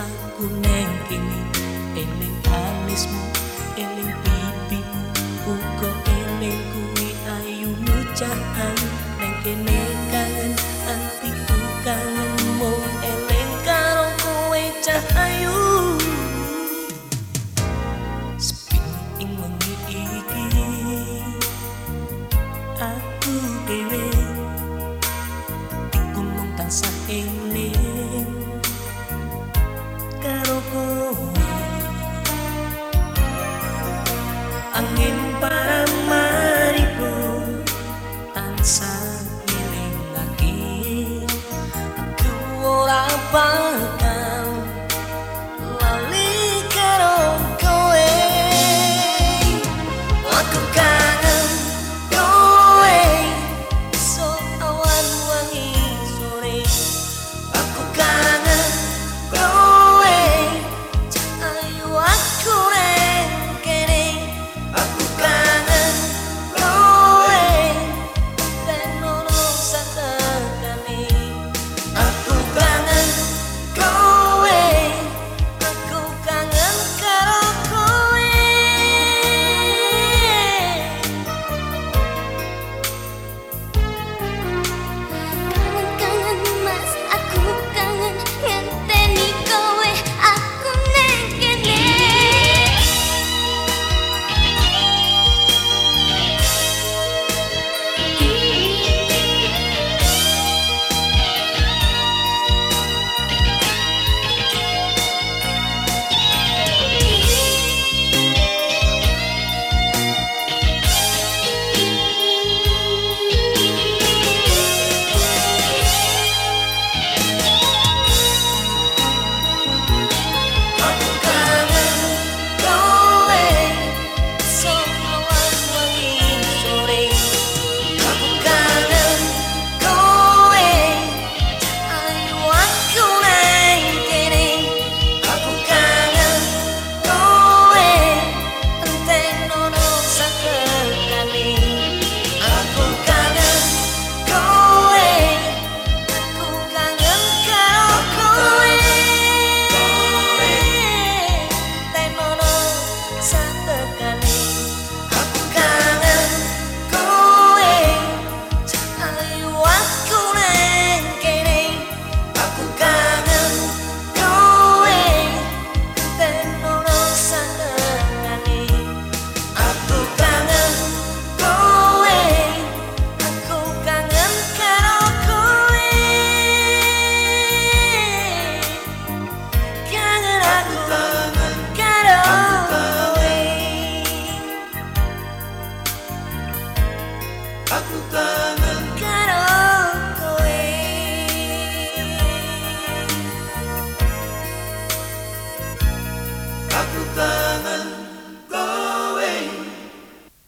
aku neng kene eling alismu eling pipimu uga eling kuwi ayumu cahayu neng kene kangen atiku kangen mung eling karo kowe cahayu ing wengi iki aku dhewe iku mung tansah eling karo kowe angin paramaribo tansah ngelingake aku ora bakal lali karo kowe aku kangen kowe so awan wangi sore aku kangen kowe ayo aku neng kene aku kangen kowe ben ono satekane aku kangen kowe aku kangen karo kowe kangen mas aku kangen ngenteni kowe aku neng kene aku kangen kowe so awan wangi sore aku kangen kowe ayo aku neng kene aku kangen kowe enten ono satekane aku kangen kowe aku kangen karo kowe enten ono satekane aku kangen kowe ayo aku neng kene aku kangen kowe enten ono satekane aku kangen kowe aku kangen karo kowe kangen aku karo kowe Aku kangen